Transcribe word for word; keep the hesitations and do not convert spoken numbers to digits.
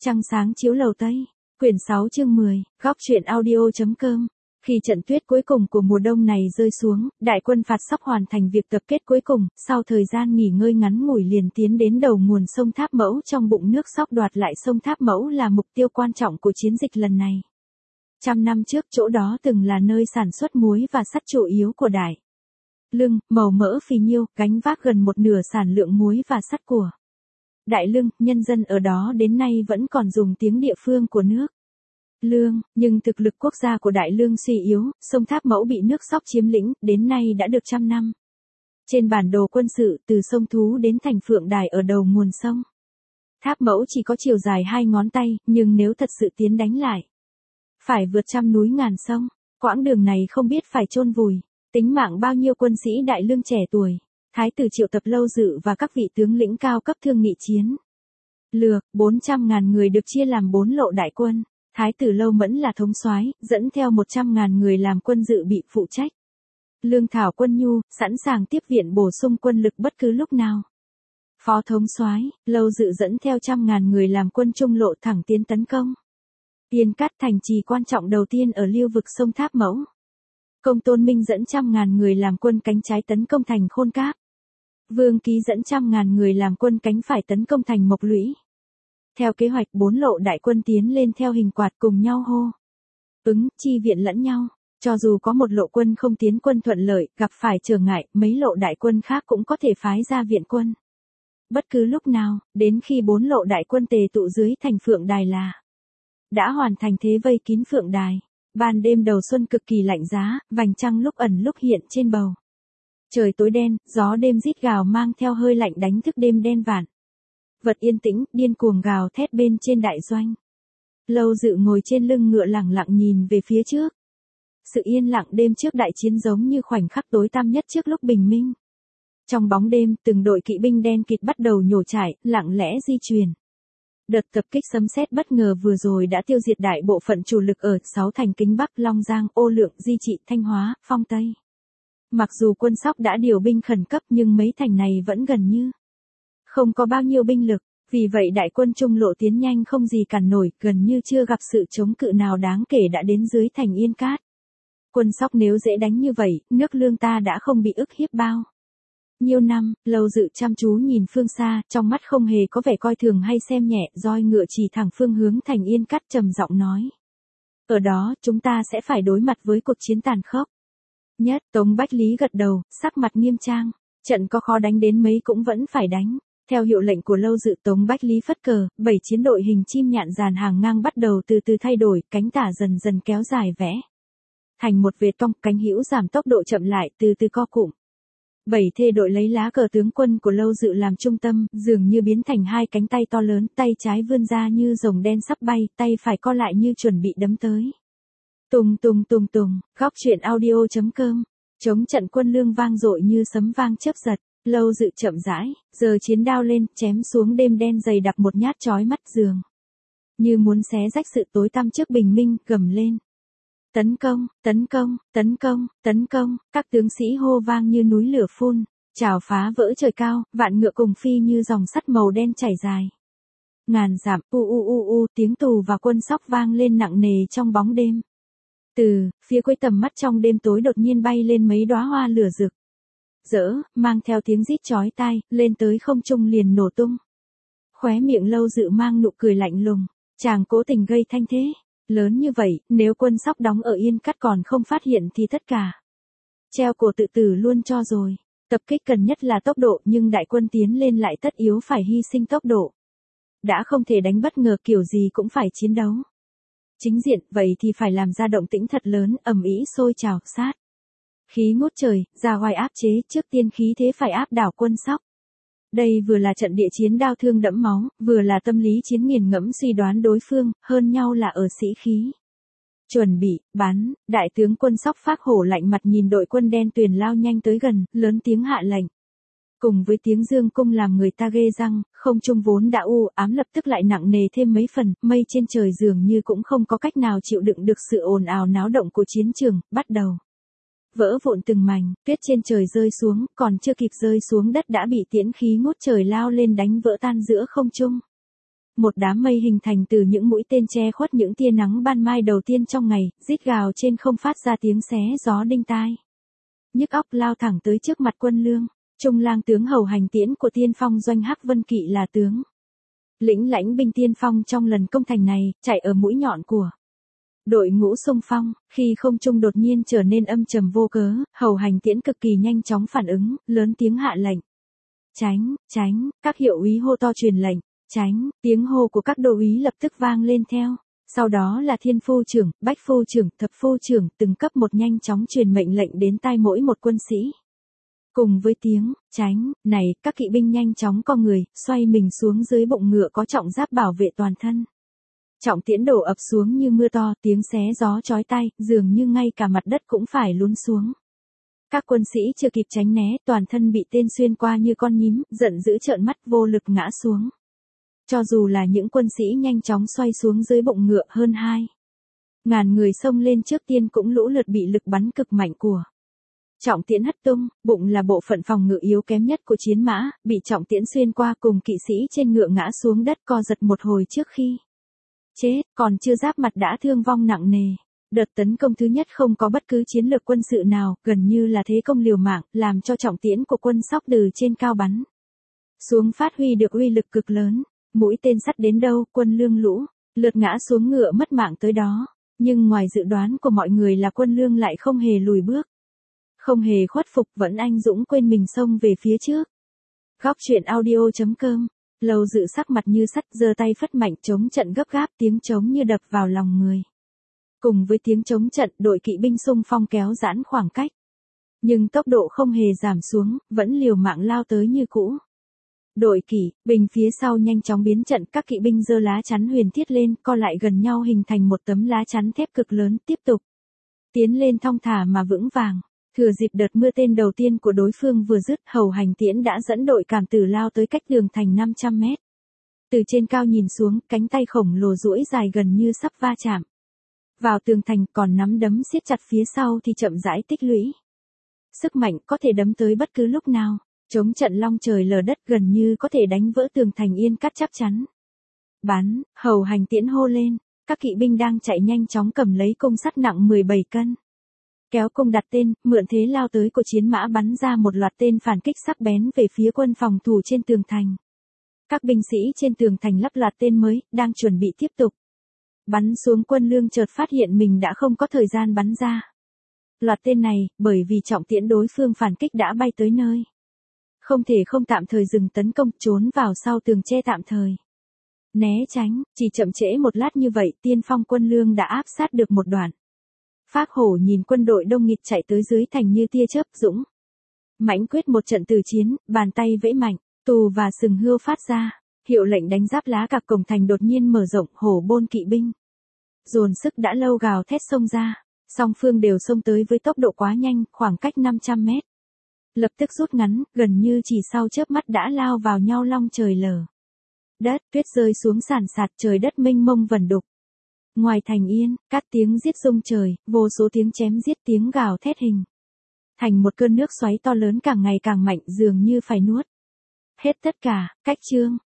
Trăng sáng chiếu lầu Tây, quyển sáu chương mười, góc truyện audio.com. Khi trận tuyết cuối cùng của mùa đông này rơi xuống, đại quân Phạt sắp hoàn thành việc tập kết cuối cùng, sau thời gian nghỉ ngơi ngắn ngủi liền tiến đến đầu nguồn sông Tháp Mẫu trong bụng nước Sóc đoạt lại sông Tháp Mẫu là mục tiêu quan trọng của chiến dịch lần này. Trăm năm trước chỗ đó từng là nơi sản xuất muối và sắt chủ yếu của Đại Lương, màu mỡ phì nhiêu, gánh vác gần một nửa sản lượng muối và sắt của Đại Lương, nhân dân ở đó đến nay vẫn còn dùng tiếng địa phương của nước Lương, nhưng thực lực quốc gia của Đại Lương suy yếu, sông Tháp Mẫu bị nước Sóc chiếm lĩnh, đến nay đã được trăm năm. Trên bản đồ quân sự, từ sông Thú đến thành Phượng Đài ở đầu nguồn sông Tháp Mẫu chỉ có chiều dài hai ngón tay, nhưng nếu thật sự tiến đánh lại, phải vượt trăm núi ngàn sông, quãng đường này không biết phải chôn vùi tính mạng bao nhiêu quân sĩ Đại Lương trẻ tuổi. Thái tử triệu tập Lâu Dự và các vị tướng lĩnh cao cấp thương nghị chiến lược, bốn trăm ngàn người được chia làm bốn lộ đại quân. Thái tử Lâu Mẫn là thống soái, dẫn theo một trăm ngàn người làm quân dự bị phụ trách lương thảo quân nhu, sẵn sàng tiếp viện bổ sung quân lực bất cứ lúc nào. Phó thống soái Lâu Dự dẫn theo trăm ngàn người làm quân trung lộ thẳng tiến tấn công Yên Cát, thành trì quan trọng đầu tiên ở lưu vực sông Tháp Mẫu. Công Tôn Minh dẫn trăm ngàn người làm quân cánh trái tấn công thành Khôn Cáp. Vương Ký dẫn trăm ngàn người làm quân cánh phải tấn công thành Mộc Lũy. Theo kế hoạch, bốn lộ đại quân tiến lên theo hình quạt cùng nhau hô ứng, chi viện lẫn nhau. Cho dù có một lộ quân không tiến quân thuận lợi, gặp phải trở ngại, mấy lộ đại quân khác cũng có thể phái ra viện quân bất cứ lúc nào, đến khi bốn lộ đại quân tề tụ dưới thành Phượng Đài là đã hoàn thành thế vây kín Phượng Đài. Ban đêm đầu xuân cực kỳ lạnh giá, vành trăng lúc ẩn lúc hiện trên bầu trời tối đen, gió đêm rít gào mang theo hơi lạnh đánh thức đêm đen vạn vật yên tĩnh, điên cuồng gào thét bên trên đại doanh. Lâu Dự ngồi trên lưng ngựa lẳng lặng nhìn về phía trước. Sự yên lặng đêm trước đại chiến giống như khoảnh khắc tối tăm nhất trước lúc bình minh. Trong bóng đêm, từng đội kỵ binh đen kịt bắt đầu nhổ trải, lặng lẽ di chuyển. Đợt tập kích sấm sét bất ngờ vừa rồi đã tiêu diệt đại bộ phận chủ lực ở sáu thành Kính Bắc, Long Giang, Ô Lượng, Di Trị, Thanh Hóa, Phong Tây. Mặc dù quân Sóc đã điều binh khẩn cấp nhưng mấy thành này vẫn gần như không có bao nhiêu binh lực, vì vậy đại quân trung lộ tiến nhanh không gì cản nổi, gần như chưa gặp sự chống cự nào đáng kể đã đến dưới thành Yên Cát. Quân Sóc nếu dễ đánh như vậy, nước Lương ta đã không bị ức hiếp bao nhiêu năm. Lâu Dự chăm chú nhìn phương xa, trong mắt không hề có vẻ coi thường hay xem nhẹ, roi ngựa chỉ thẳng phương hướng thành Yên Cát trầm giọng nói. Ở đó, chúng ta sẽ phải đối mặt với cuộc chiến tàn khốc nhất. Tống Bách Lý gật đầu, sắc mặt nghiêm trang. Trận có khó đánh đến mấy cũng vẫn phải đánh. Theo hiệu lệnh của Lâu Dự, Tống Bách Lý phất cờ, bảy chiến đội hình chim nhạn dàn hàng ngang bắt đầu từ từ thay đổi, cánh tả dần dần kéo dài vẽ thành một vệt cong, cánh hữu giảm tốc độ chậm lại, từ từ co cụm. Bảy thê đội lấy lá cờ tướng quân của Lâu Dự làm trung tâm, dường như biến thành hai cánh tay to lớn, tay trái vươn ra như rồng đen sắp bay, tay phải co lại như chuẩn bị đấm tới. Tùng tùng tùng tùng, góc truyện audio.com. Chống trận quân Lương vang dội như sấm vang chớp giật. Lâu Dự chậm rãi, giờ chiến đao lên, chém xuống đêm đen dày đặc một nhát chói mắt, dường như muốn xé rách sự tối tăm trước bình minh, gầm lên. Tấn công, tấn công, tấn công, tấn công, các tướng sĩ hô vang như núi lửa phun, trào phá vỡ trời cao, vạn ngựa cùng phi như dòng sắt màu đen chảy dài. Ngàn dặm, u u u u, tiếng tù và quân Sóc vang lên nặng nề trong bóng đêm. Từ phía cuối tầm mắt trong đêm tối đột nhiên bay lên mấy đóa hoa lửa rực rỡ, mang theo tiếng rít chói tai, lên tới không trung liền nổ tung. Khóe miệng Lâu Dự mang nụ cười lạnh lùng, chàng cố tình gây thanh thế lớn như vậy, nếu quân Sóc đóng ở Yên Cát còn không phát hiện thì tất cả treo cổ tự tử luôn cho rồi. Tập kích cần nhất là tốc độ, nhưng đại quân tiến lên lại tất yếu phải hy sinh tốc độ. Đã không thể đánh bất ngờ, kiểu gì cũng phải chiến đấu chính diện, vậy thì phải làm ra động tĩnh thật lớn, ầm ĩ sôi trào, sát khí ngút trời, ra oai áp chế, trước tiên khí thế phải áp đảo quân Sóc. Đây vừa là trận địa chiến đao thương đẫm máu, vừa là tâm lý chiến nghiền ngẫm suy đoán đối phương, hơn nhau là ở sĩ khí. Chuẩn bị, bắn, đại tướng quân Sóc phác hổ lạnh mặt nhìn đội quân đen tuyền lao nhanh tới gần, lớn tiếng hạ lệnh. Cùng với tiếng dương cung làm người ta ghê răng, không trung vốn đã u ám lập tức lại nặng nề thêm mấy phần, mây trên trời dường như cũng không có cách nào chịu đựng được sự ồn ào náo động của chiến trường, bắt đầu vỡ vụn từng mảnh, tuyết trên trời rơi xuống, còn chưa kịp rơi xuống đất đã bị tiễn khí ngút trời lao lên đánh vỡ tan giữa không trung. một đám mây hình thành từ những mũi tên che khuất những tia nắng ban mai đầu tiên trong ngày, rít gào trên không phát ra tiếng xé gió đinh tai. Nhức óc lao thẳng tới trước mặt Quân Lương, Trung lang tướng hầu hành tiễn của tiên phong doanh Hắc Vân Kỵ là tướng lĩnh lãnh binh tiên phong trong lần công thành này, chạy ở mũi nhọn của đội ngũ xung phong. Khi không trung đột nhiên trở nên âm trầm vô cớ, hầu hành tiễn cực kỳ nhanh chóng phản ứng, lớn tiếng hạ lệnh. Tránh, tránh, các hiệu úy hô to truyền lệnh, tránh, tiếng hô của các đô úy lập tức vang lên theo. Sau đó là thiên phu trưởng, bách phu trưởng, thập phu trưởng, từng cấp một nhanh chóng truyền mệnh lệnh đến tai mỗi một quân sĩ. Cùng với tiếng, tránh, này, các kỵ binh nhanh chóng co người, xoay mình xuống dưới bụng ngựa có trọng giáp bảo vệ toàn thân. Trọng tiễn đổ ập xuống như mưa to, tiếng xé gió chói tai, dường như ngay cả mặt đất cũng phải lún xuống. Các quân sĩ chưa kịp tránh né, toàn thân bị tên xuyên qua như con nhím, giận dữ trợn mắt vô lực ngã xuống. Cho dù là những quân sĩ nhanh chóng xoay xuống dưới bụng ngựa hơn hai ngàn người xông lên trước tiên cũng lũ lượt bị lực bắn cực mạnh của trọng tiễn hất tung. Bụng là bộ phận phòng ngự yếu kém nhất của chiến mã, bị trọng tiễn xuyên qua cùng kỵ sĩ trên ngựa ngã xuống đất co giật một hồi trước khi chết, còn chưa giáp mặt đã thương vong nặng nề. Đợt tấn công thứ nhất không có bất cứ chiến lược quân sự nào, gần như là thế công liều mạng, làm cho trọng tiễn của quân Sóc từ trên cao bắn xuống phát huy được uy lực cực lớn. Mũi tên sắt đến đâu, Quân Lương lũ lượt ngã xuống ngựa mất mạng tới đó. Nhưng ngoài dự đoán của mọi người là Quân Lương lại không hề lùi bước, không hề khuất phục, vẫn anh dũng quên mình xông về phía trước. Góc truyện audio chấm com. Lầu Dự sắc mặt như sắt, giơ tay phất mạnh chống trận gấp gáp, tiếng trống như đập vào lòng người. Cùng với tiếng trống trận, đội kỵ binh xung phong kéo giãn khoảng cách. Nhưng tốc độ không hề giảm xuống, vẫn liều mạng lao tới như cũ. Đội kỵ binh phía sau nhanh chóng biến trận, các kỵ binh giơ lá chắn huyền thiết lên, co lại gần nhau hình thành một tấm lá chắn thép cực lớn, tiếp tục tiến lên thong thả mà vững vàng. Thừa dịp đợt mưa tên đầu tiên của đối phương vừa dứt, hầu hành tiễn đã dẫn đội cảm tử lao tới cách tường thành năm trăm mét. Từ trên cao nhìn xuống, cánh tay khổng lồ duỗi dài gần như sắp va chạm vào tường thành, còn nắm đấm siết chặt phía sau thì chậm rãi tích lũy sức mạnh, có thể đấm tới bất cứ lúc nào. Chống trận long trời lở đất, gần như có thể đánh vỡ tường thành yên cắt chắc chắn. Bắn, hầu hành tiễn hô lên, các kỵ binh đang chạy nhanh chóng cầm lấy cung sắt nặng mười bảy cân. Kéo cung đặt tên, mượn thế lao tới của chiến mã bắn ra một loạt tên phản kích sắc bén về phía quân phòng thủ trên tường thành. Các binh sĩ trên tường thành lắp loạt tên mới, đang chuẩn bị tiếp tục bắn xuống. Quân Lương chợt phát hiện mình đã không có thời gian bắn ra loạt tên này, bởi vì trọng tiễn đối phương phản kích đã bay tới nơi. Không thể không tạm thời dừng tấn công, trốn vào sau tường che tạm thời. Né tránh, chỉ chậm trễ một lát như vậy, tiên phong Quân Lương đã áp sát được một đoạn. Phác Hổ nhìn quân đội đông nghịt chạy tới dưới thành như tia chớp, dũng mãnh quyết một trận tử chiến, bàn tay vẫy mạnh, tù và sừng hươu phát ra, hiệu lệnh đánh giáp lá cạc cổng thành đột nhiên mở rộng. Hổ Bôn kỵ binh dồn sức đã lâu gào thét xông ra, song phương đều xông tới với tốc độ quá nhanh, khoảng cách năm trăm mét lập tức rút ngắn, gần như chỉ sau chớp mắt đã lao vào nhau. Long trời lở đất, tuyết rơi xuống sàn sạt, trời đất mênh mông vẩn đục. Ngoài thành yên, cát tiếng giết rung trời, vô số tiếng chém giết, tiếng gào thét hình thành một cơn nước xoáy to lớn càng ngày càng mạnh, dường như phải nuốt hết tất cả. Cách chương